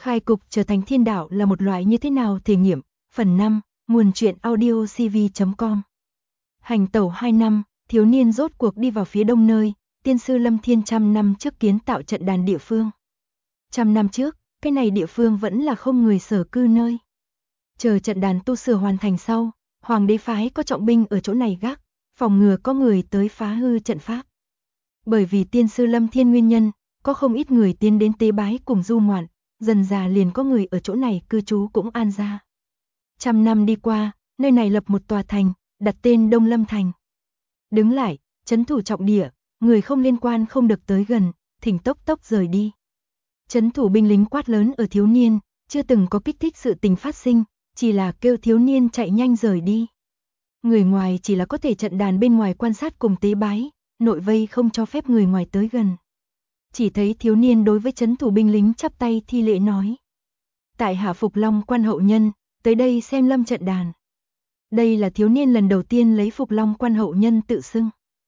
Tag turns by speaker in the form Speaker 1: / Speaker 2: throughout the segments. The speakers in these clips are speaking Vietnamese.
Speaker 1: Khai cục trở thành thiên đạo là một loại như thế nào thể nghiệm? Phần 5, nguồn truyện audiocv.com. Hành tẩu 2 năm, thiếu niên rốt cuộc đi vào phía đông nơi, tiên sư Lâm Thiên trăm năm trước kiến tạo trận đàn địa phương. Trăm năm trước, cái này địa phương vẫn là không người sở cư nơi. Chờ trận đàn tu sửa hoàn thành sau, hoàng đế phái có trọng binh ở chỗ này gác, phòng ngừa có người tới phá hư trận pháp. Bởi vì tiên sư Lâm Thiên nguyên nhân, có không ít người tiến đến tế bái cùng du ngoạn, dần dà liền có người ở chỗ này cư trú cũng an ra. Trăm năm đi qua, nơi này lập một tòa thành, đặt tên Đông Lâm Thành. Đứng lại, trấn thủ trọng địa, người không liên quan không được tới gần, thỉnh tốc tốc rời đi. Trấn thủ binh lính quát lớn ở thiếu niên, chưa từng có kích thích sự tình phát sinh, chỉ là kêu thiếu niên chạy nhanh rời đi. Người ngoài chỉ là có thể trận đàn bên ngoài quan sát cùng tế bái, nội vây không cho phép người ngoài tới gần. Chỉ thấy thiếu niên đối với trấn thủ binh lính chắp tay thi lễ nói: tại hạ Phục Long Quan hậu nhân, tới đây xem lâm trận đàn. Đây là thiếu niên lần đầu tiên lấy Phục Long Quan hậu nhân tự xưng.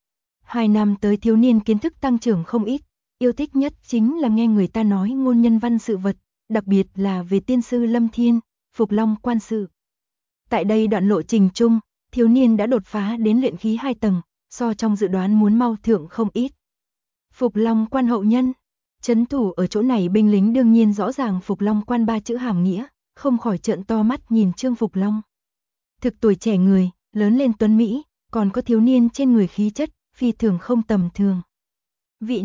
Speaker 1: 2 năm tới thiếu niên kiến thức tăng trưởng không ít, yêu thích nhất chính là nghe người ta nói ngôn nhân văn sự vật, đặc biệt là về tiên sư Lâm Thiên, Phục Long Quan sự. Tại đây đoạn lộ trình chung, thiếu niên đã đột phá đến luyện khí 2 tầng, so trong dự đoán muốn mau thượng không ít. Phục Long Quan hậu nhân, trấn thủ ở chỗ này binh lính đương nhiên rõ ràng Phục Long Quan 3 chữ hàm nghĩa, không khỏi trợn to mắt nhìn Trương Phục Long. Thực tuổi trẻ người, lớn lên tuấn mỹ, còn có thiếu niên trên người khí chất, phi thường không tầm thường. Vị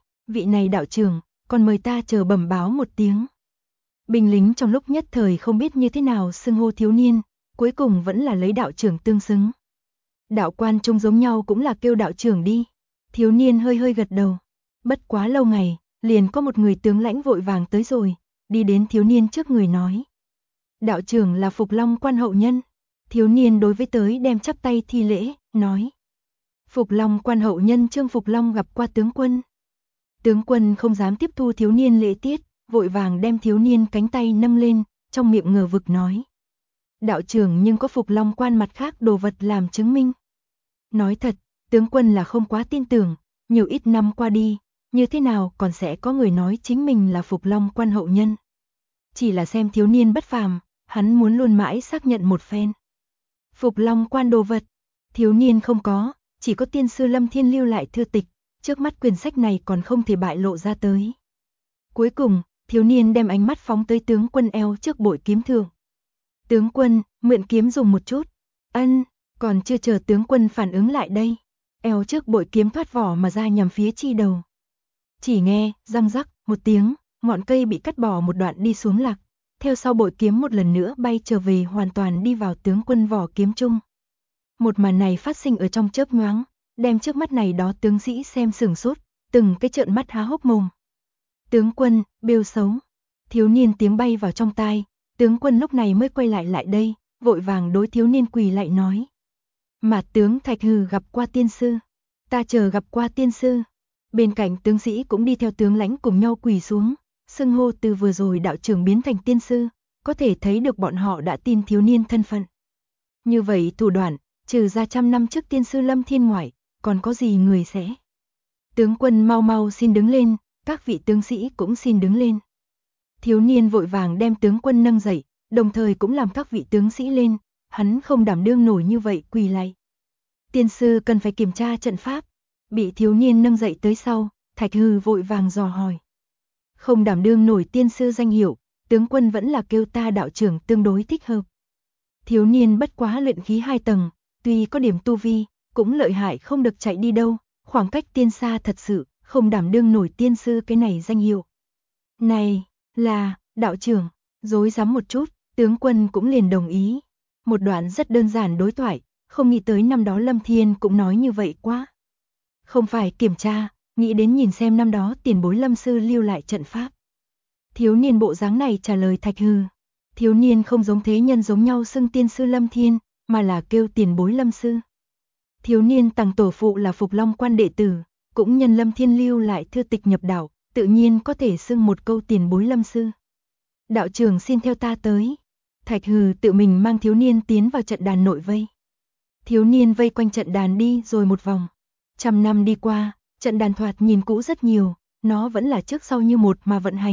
Speaker 1: này đạo trưởng, còn mời ta chờ bẩm báo một tiếng. Binh lính trong lúc nhất thời không biết như thế nào xưng hô thiếu niên, cuối cùng vẫn là lấy đạo trưởng tương xứng. Đạo quan chung giống nhau cũng là kêu đạo trưởng đi. Thiếu niên hơi hơi gật đầu. Bất quá lâu ngày, liền có một người tướng lãnh vội vàng tới rồi, đi đến thiếu niên trước người nói: đạo trưởng là Phục Long Quan hậu nhân. Thiếu niên đối với tới đem chắp tay thi lễ, nói: Phục Long Quan hậu nhân Trương Phục Long gặp qua tướng quân. Tướng quân không dám tiếp thu thiếu niên lễ tiết, vội vàng đem thiếu niên cánh tay nâng lên, trong miệng ngờ vực nói: đạo trưởng nhưng có Phục Long Quan mặt khác đồ vật làm chứng minh. Nói thật, tướng quân là không quá tin tưởng, nhiều ít năm qua đi, như thế nào còn sẽ có người nói chính mình là Phục Long Quan hậu nhân. Chỉ là xem thiếu niên bất phàm, hắn muốn luôn mãi xác nhận một phen. Phục Long Quan đồ vật, thiếu niên không có, chỉ có tiên sư Lâm Thiên lưu lại thư tịch, trước mắt quyển sách này còn không thể bại lộ ra tới. Cuối cùng, thiếu niên đem ánh mắt phóng tới tướng quân eo trước bội kiếm thượng. Tướng quân, mượn kiếm dùng một chút. Ân, còn chưa chờ tướng quân phản ứng lại đây, eo trước bội kiếm thoát vỏ mà ra nhằm phía chi đầu. Chỉ nghe, răng rắc, một tiếng, ngọn cây bị cắt bỏ một đoạn đi xuống lạc, theo sau bội kiếm một lần nữa bay trở về hoàn toàn đi vào tướng quân vỏ kiếm chung. Một màn này phát sinh ở trong chớp nhoáng, đem trước mắt này đó tướng sĩ xem sửng sốt, từng cái trợn mắt há hốc mồm. Tướng quân, bêu xấu. Thiếu niên tiếng bay vào trong tai, tướng quân lúc này mới quay lại đây, vội vàng đối thiếu niên quỳ lại nói: Mạt tướng Thạch Hừ gặp qua tiên sư. Ta chờ gặp qua tiên sư. Bên cạnh tướng sĩ cũng đi theo tướng lãnh cùng nhau quỳ xuống, xưng hô từ vừa rồi đạo trưởng biến thành tiên sư, có thể thấy được bọn họ đã tin thiếu niên thân phận. Như vậy thủ đoạn, trừ ra trăm năm trước tiên sư Lâm Thiên ngoại, còn có gì người sẽ. Tướng quân mau mau xin đứng lên, các vị tướng sĩ cũng xin đứng lên. Thiếu niên vội vàng đem tướng quân nâng dậy, đồng thời cũng làm các vị tướng sĩ lên, hắn không đảm đương nổi như vậy quỳ lại. Tiên sư cần phải kiểm tra trận pháp. Bị thiếu niên nâng dậy tới sau, Thạch Hừ vội vàng dò hỏi. Không đảm đương nổi tiên sư danh hiệu, tướng quân vẫn là kêu ta đạo trưởng tương đối thích hợp. Thiếu niên bất quá luyện khí 2 tầng, tuy có điểm tu vi, cũng lợi hại không được chạy đi đâu, khoảng cách tiên xa thật sự, không đảm đương nổi tiên sư cái này danh hiệu. Này, là, đạo trưởng, dối dám một chút, tướng quân cũng liền đồng ý. Một đoạn rất đơn giản đối thoại, không nghĩ tới năm đó Lâm Thiên cũng nói như vậy quá. Không phải kiểm tra, nghĩ đến nhìn xem năm đó tiền bối Lâm sư lưu lại trận pháp. Thiếu niên bộ dáng này trả lời Thạch Hừ. Thiếu niên không giống thế nhân giống nhau xưng tiên sư Lâm Thiên, mà là kêu tiền bối Lâm sư. Thiếu niên tàng tổ phụ là Phục Long Quan đệ tử, cũng nhân Lâm Thiên lưu lại thư tịch nhập đạo, tự nhiên có thể xưng một câu tiền bối Lâm sư. Đạo trưởng xin theo ta tới. Thạch Hừ tự mình mang thiếu niên tiến vào trận đàn nội vây. Thiếu niên vây quanh trận đàn đi rồi một vòng. Trăm năm đi qua, trận đàn thoạt nhìn cũ rất nhiều, nó vẫn là trước sau như một mà vận hành,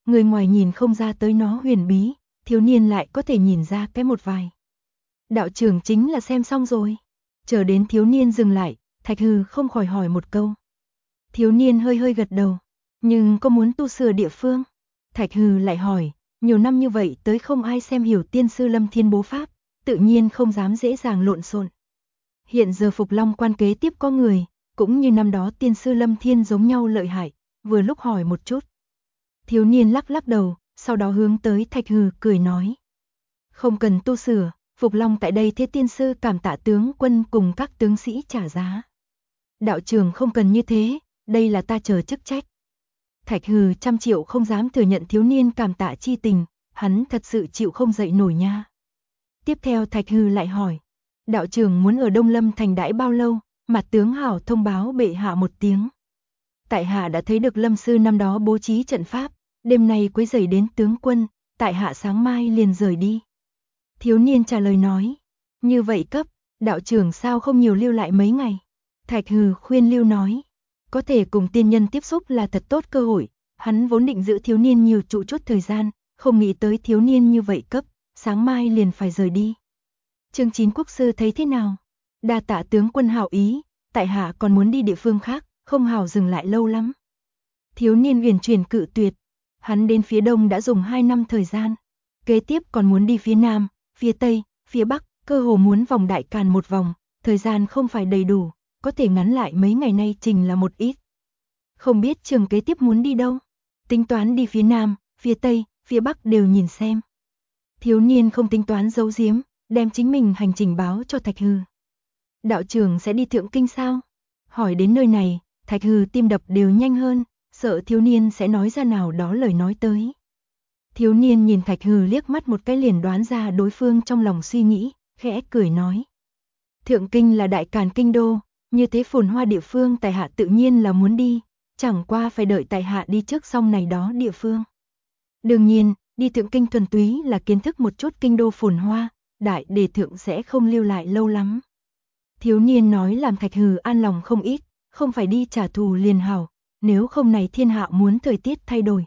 Speaker 1: Người ngoài nhìn không ra tới nó huyền bí, thiếu niên lại có thể nhìn ra cái một vài. Đạo trưởng chính là xem xong rồi. Chờ đến thiếu niên dừng lại, Thạch Hư không khỏi hỏi một câu. Thiếu niên hơi hơi gật đầu, nhưng có muốn tu sửa địa phương? Thạch Hư lại hỏi, nhiều năm như vậy tới không ai xem hiểu tiên sư Lâm Thiên bố pháp, tự nhiên không dám dễ dàng lộn xộn. Hiện giờ Phục Long quan kế tiếp có người, cũng như năm đó tiên sư Lâm Thiên giống nhau lợi hại, vừa lúc hỏi một chút. Thiếu niên lắc lắc đầu, sau đó hướng tới Thạch Hư cười nói. Không cần tu sửa, Phục Long tại đây thế tiên sư cảm tạ tướng quân cùng các tướng sĩ trả giá. Đạo trưởng không cần như thế, đây là ta chờ chức trách. Thạch Hư trăm triệu không dám thừa nhận thiếu niên cảm tạ chi tình, hắn thật sự chịu không dậy nổi nha. Tiếp theo Thạch Hư lại hỏi, đạo trưởng muốn ở Đông Lâm thành đãi bao lâu, mặt tướng hảo thông báo bệ hạ một tiếng. Tại hạ đã thấy được Lâm sư năm đó bố trí trận pháp, đêm nay quấy rầy đến tướng quân, tại hạ sáng mai liền rời đi. Thiếu niên trả lời nói, như vậy cấp, đạo trưởng sao không nhiều lưu lại mấy ngày. Thạch Hư khuyên lưu nói, có thể cùng tiên nhân tiếp xúc là thật tốt cơ hội, hắn vốn định giữ thiếu niên nhiều trụ chút thời gian, không nghĩ tới thiếu niên như vậy cấp, sáng mai liền phải rời đi. Chương 9 quốc sư thấy thế nào? Đa tạ tướng quân hảo ý, tại hạ còn muốn đi địa phương khác, không hảo dừng lại lâu lắm. Thiếu niên huyền chuyển cự tuyệt, hắn đến phía đông đã dùng 2 năm thời gian, kế tiếp còn muốn đi phía nam, phía tây, phía bắc, cơ hồ muốn vòng Đại Càn một vòng, thời gian không phải đầy đủ, có thể ngắn lại mấy ngày nay trình là một ít. Không biết trường kế tiếp muốn đi đâu, tính toán đi phía nam, phía tây, phía bắc đều nhìn xem. Thiếu niên không tính toán giấu giếm, đem chính mình hành trình báo cho Thạch Hư. Đạo trưởng sẽ đi Thượng Kinh sao? Hỏi đến nơi này, Thạch Hư tim đập đều nhanh hơn, sợ thiếu niên sẽ nói ra nào đó lời nói tới. Thiếu niên nhìn Thạch Hư liếc mắt một cái liền đoán ra đối phương trong lòng suy nghĩ, khẽ cười nói. Thượng Kinh là Đại Càn kinh đô, như thế phồn hoa địa phương tại hạ tự nhiên là muốn đi, chẳng qua phải đợi tại hạ đi trước xong này đó địa phương. Đương nhiên, đi Thượng Kinh thuần túy là kiến thức một chút kinh đô phồn hoa, đại đề thượng sẽ không lưu lại lâu lắm. Thiếu niên nói làm Thạch Hư an lòng không ít, không phải đi trả thù liền hảo, nếu không này thiên hạ muốn thời tiết thay đổi.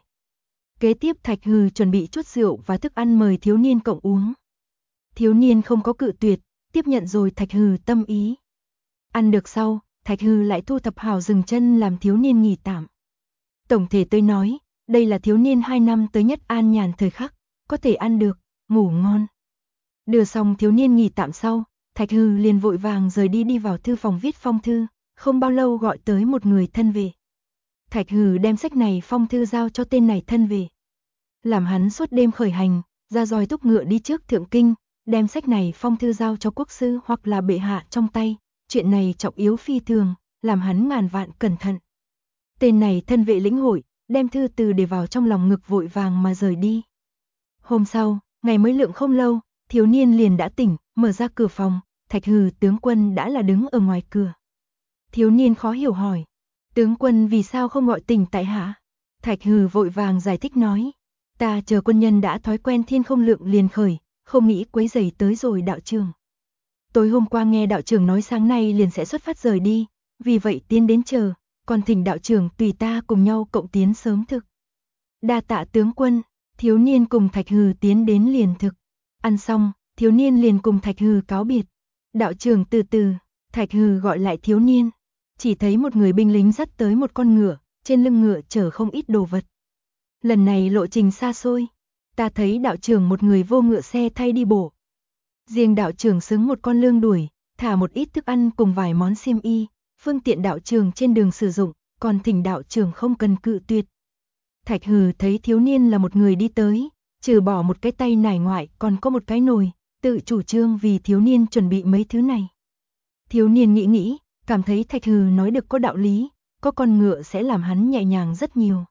Speaker 1: Kế tiếp Thạch Hư chuẩn bị chút rượu và thức ăn mời thiếu niên cộng uống. Thiếu niên không có cự tuyệt, tiếp nhận rồi Thạch Hư tâm ý. Ăn được sau, Thạch Hư lại thu thập hào dừng chân làm thiếu niên nghỉ tạm. Tổng thể tôi nói, đây là thiếu niên 2 năm tới nhất an nhàn thời khắc, có thể ăn được, ngủ ngon. Đưa xong thiếu niên nghỉ tạm sau, Thạch Hư liền vội vàng rời đi vào thư phòng viết phong thư, không bao lâu gọi tới một người thân về. Thạch Hư đem sách này phong thư giao cho tên này thân về. Làm hắn suốt đêm khởi hành, ra roi thúc ngựa đi trước Thượng Kinh, đem sách này phong thư giao cho quốc sư hoặc là bệ hạ trong tay, chuyện này trọng yếu phi thường, làm hắn ngàn vạn cẩn thận. Tên này thân vệ lĩnh hội, đem thư từ để vào trong lòng ngực vội vàng mà rời đi. Hôm sau, ngày mới lượng không lâu, thiếu niên liền đã tỉnh, mở ra cửa phòng, Thạch Hư tướng quân đã là đứng ở ngoài cửa. Thiếu niên khó hiểu hỏi, tướng quân vì sao không gọi tỉnh tại hạ? Thạch Hư vội vàng giải thích nói, ta chờ quân nhân đã thói quen thiên không lượng liền khởi, không nghĩ quấy rầy tới rồi đạo trưởng. Tối hôm qua nghe đạo trưởng nói sáng nay liền sẽ xuất phát rời đi, vì vậy tiến đến chờ, còn thỉnh đạo trưởng tùy ta cùng nhau cộng tiến sớm thực. Đa tạ tướng quân, thiếu niên cùng Thạch Hư tiến đến liền thực. Ăn xong, thiếu niên liền cùng Thạch Hư cáo biệt. Đạo trưởng từ từ, Thạch Hư gọi lại thiếu niên. Chỉ thấy một người binh lính dắt tới một con ngựa, trên lưng ngựa chở không ít đồ vật. Lần này lộ trình xa xôi, ta thấy đạo trưởng một người vô ngựa xe thay đi bộ. Riêng đạo trưởng xứng một con lương đuổi, thả một ít thức ăn cùng vài món xiêm y, phương tiện đạo trưởng trên đường sử dụng, còn thỉnh đạo trưởng không cần cự tuyệt. Thạch Hư thấy thiếu niên là một người đi tới, trừ bỏ một cái tay nải ngoại còn có một cái nồi, tự chủ trương vì thiếu niên chuẩn bị mấy thứ này. Thiếu niên nghĩ, cảm thấy Thạch Hư nói được có đạo lý, có con ngựa sẽ làm hắn nhẹ nhàng rất nhiều.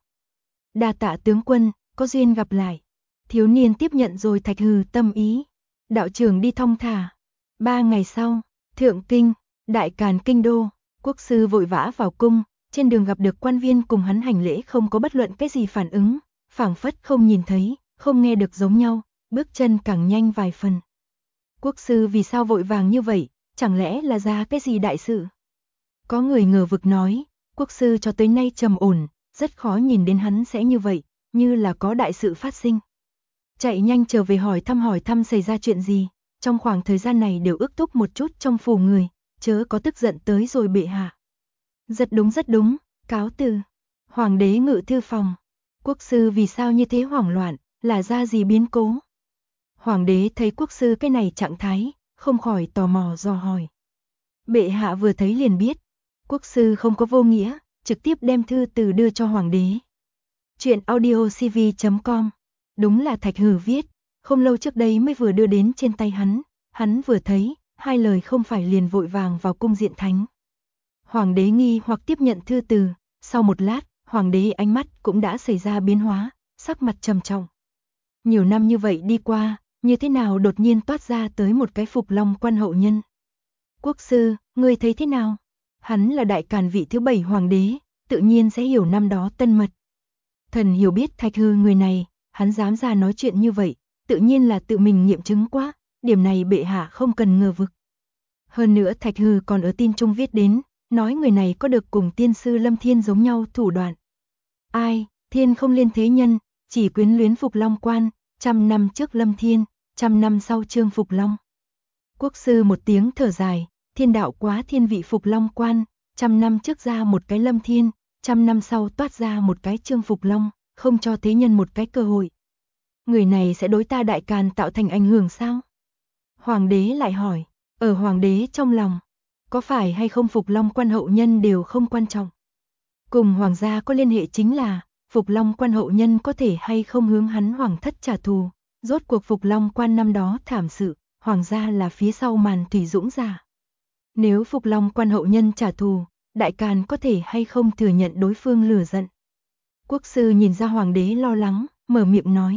Speaker 1: Đa tạ tướng quân, có duyên gặp lại. Thiếu niên tiếp nhận rồi Thạch Hư tâm ý. Đạo trưởng đi thong thả. 3 ngày sau, Thượng Kinh, Đại Càn kinh đô, quốc sư vội vã vào cung, trên đường gặp được quan viên cùng hắn hành lễ không có bất luận cái gì phản ứng, phảng phất không nhìn thấy, không nghe được giống nhau, bước chân càng nhanh vài phần. Quốc sư vì sao vội vàng như vậy, chẳng lẽ là ra cái gì đại sự? Có người ngờ vực nói, quốc sư cho tới nay trầm ổn, rất khó nhìn đến hắn sẽ như vậy, như là có đại sự phát sinh. Chạy nhanh trở về hỏi thăm xảy ra chuyện gì, trong khoảng thời gian này đều ước thúc một chút trong phủ người, chớ có tức giận tới rồi bệ hạ. Rất đúng, cáo từ. Hoàng đế ngự thư phòng. Quốc sư vì sao như thế hoảng loạn, là ra gì biến cố? Hoàng đế thấy quốc sư cái này trạng thái, không khỏi tò mò dò hỏi. Bệ hạ vừa thấy liền biết, quốc sư không có vô nghĩa, trực tiếp đem thư từ đưa cho hoàng đế. Chuyện audiocv.com. Đúng là Thạch Hừ viết, không lâu trước đây mới vừa đưa đến trên tay hắn vừa thấy, hai lời không phải liền vội vàng vào cung diện thánh. Hoàng đế nghi hoặc tiếp nhận thư từ, sau một lát, hoàng đế ánh mắt cũng đã xảy ra biến hóa, sắc mặt trầm trọng. Nhiều năm như vậy đi qua, như thế nào đột nhiên toát ra tới một cái Phục Long Quan hậu nhân? Quốc sư, ngươi thấy thế nào? Hắn là đại càn vị thứ 7 hoàng đế, tự nhiên sẽ hiểu năm đó tân mật. Thần hiểu biết Thạch Hừ người này, hắn dám ra nói chuyện như vậy, tự nhiên là tự mình nghiệm chứng quá, điểm này bệ hạ không cần ngờ vực. Hơn nữa Thạch Hừ còn ở tin trung viết đến, nói người này có được cùng tiên sư Lâm Thiên giống nhau thủ đoạn. Ai, thiên không liên thế nhân, chỉ quyến luyến Phục Long Quan, 100 năm trước Lâm Thiên, 100 năm sau Trương Phục Long. Quốc sư một tiếng thở dài, thiên đạo quá thiên vị Phục Long Quan, 100 năm trước ra một cái Lâm Thiên, 100 năm sau toát ra một cái Trương Phục Long, không cho thế nhân một cái cơ hội. Người này sẽ đối ta đại càn tạo thành ảnh hưởng sao? Hoàng đế lại hỏi, ở hoàng đế trong lòng, có phải hay không Phục Long Quan hậu nhân đều không quan trọng. Cùng hoàng gia có liên hệ chính là, Phục Long Quan hậu nhân có thể hay không hướng hắn hoàng thất trả thù, rốt cuộc Phục Long Quan năm đó thảm sự, hoàng gia là phía sau màn thủy dũng giả. Nếu Phục Long Quan hậu nhân trả thù, đại càn có thể hay không thừa nhận đối phương lừa giận. Quốc sư nhìn ra hoàng đế lo lắng, mở miệng nói.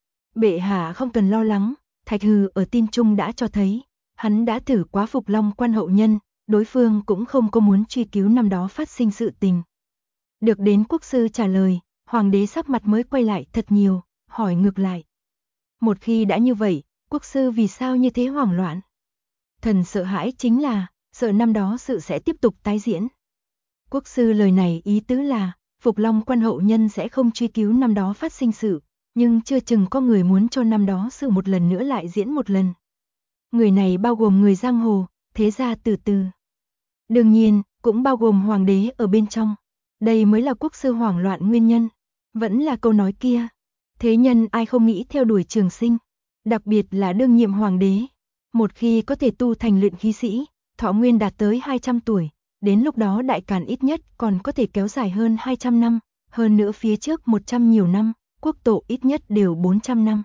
Speaker 1: Bệ hạ không cần lo lắng, Thạch Hừ ở tin trung đã cho thấy, hắn đã thử quá Phục Long Quan hậu nhân, đối phương cũng không có muốn truy cứu năm đó phát sinh sự tình. Được đến quốc sư trả lời, hoàng đế sắc mặt mới quay lại thật nhiều, hỏi ngược lại. Một khi đã như vậy, quốc sư vì sao như thế hoảng loạn? Thần sợ hãi chính là, sợ năm đó sự sẽ tiếp tục tái diễn. Quốc sư lời này ý tứ là, Phục Long Quan hậu nhân sẽ không truy cứu năm đó phát sinh sự, nhưng chưa chừng có người muốn cho năm đó sự một lần nữa lại diễn một lần. Người này bao gồm người giang hồ, thế gia từ từ. Đương nhiên, cũng bao gồm hoàng đế ở bên trong. Đây mới là quốc sư hoảng loạn nguyên nhân. Vẫn là câu nói kia. Thế nhân ai không nghĩ theo đuổi trường sinh. Đặc biệt là đương nhiệm hoàng đế. Một khi có thể tu thành luyện khí sĩ, thọ nguyên đạt tới 200 tuổi. Đến lúc đó đại càn ít nhất còn có thể kéo dài hơn 200 năm. Hơn nữa phía trước 100 nhiều năm, quốc tổ ít nhất đều 400 năm.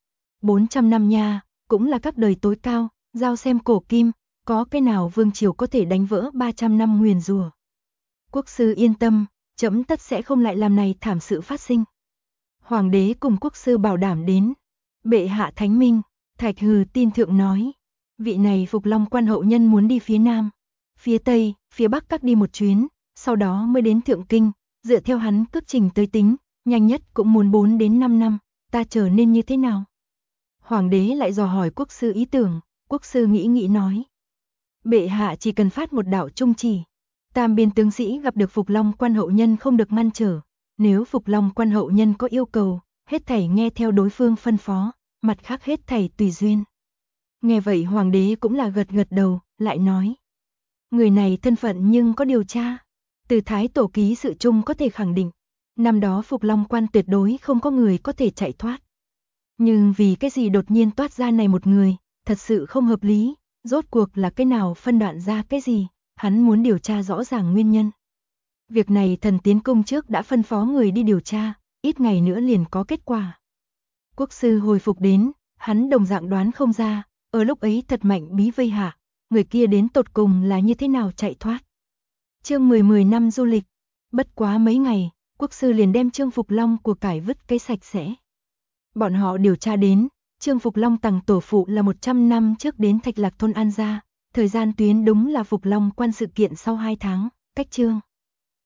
Speaker 1: 400 năm nha, cũng là các đời tối cao, giao xem cổ kim, có cái nào vương triều có thể đánh vỡ 300 năm nguyền rủa. Quốc sư yên tâm, trẫm tất sẽ không lại làm này thảm sự phát sinh. Hoàng đế cùng quốc sư bảo đảm đến. Bệ hạ thánh minh, Thạch Hừ tin thượng nói. Vị này Phục Long Quan hậu nhân muốn đi phía Nam, phía Tây, phía Bắc các đi một chuyến, sau đó mới đến Thượng Kinh, dựa theo hắn cước trình tới tính, nhanh nhất cũng muốn 4 đến 5 năm, ta trở nên như thế nào? Hoàng đế lại dò hỏi quốc sư ý tưởng, quốc sư nghĩ nói. Bệ hạ chỉ cần phát một đạo trung chỉ. Tam biên tướng sĩ gặp được Phục Long Quan hậu nhân không được ngăn trở. Nếu Phục Long Quan hậu nhân có yêu cầu, hết thảy nghe theo đối phương phân phó, mặt khác hết thảy tùy duyên. Nghe vậy hoàng đế cũng là gật đầu, lại nói. Người này thân phận nhưng có điều tra. Từ Thái Tổ ký sự chung có thể khẳng định, năm đó Phục Long Quan tuyệt đối không có người có thể chạy thoát. Nhưng vì cái gì đột nhiên toát ra này một người, thật sự không hợp lý, rốt cuộc là cái nào phân đoạn ra cái gì, hắn muốn điều tra rõ ràng nguyên nhân. Việc này thần tiến cung trước đã phân phó người đi điều tra, ít ngày nữa liền có kết quả. Quốc sư hồi phục đến, hắn đồng dạng đoán không ra, ở lúc ấy thật mạnh bí vây hạ, người kia đến tột cùng là như thế nào chạy thoát. Chương 10 năm du lịch, bất quá mấy ngày, quốc sư liền đem Trương Phục Long của cải vứt cái sạch sẽ. Bọn họ điều tra đến, Trương Phục Long tằng tổ phụ là 100 năm trước đến Thạch Lạc thôn An gia, thời gian tuyến đúng là Phục Long Quan sự kiện sau 2 tháng, cách Trương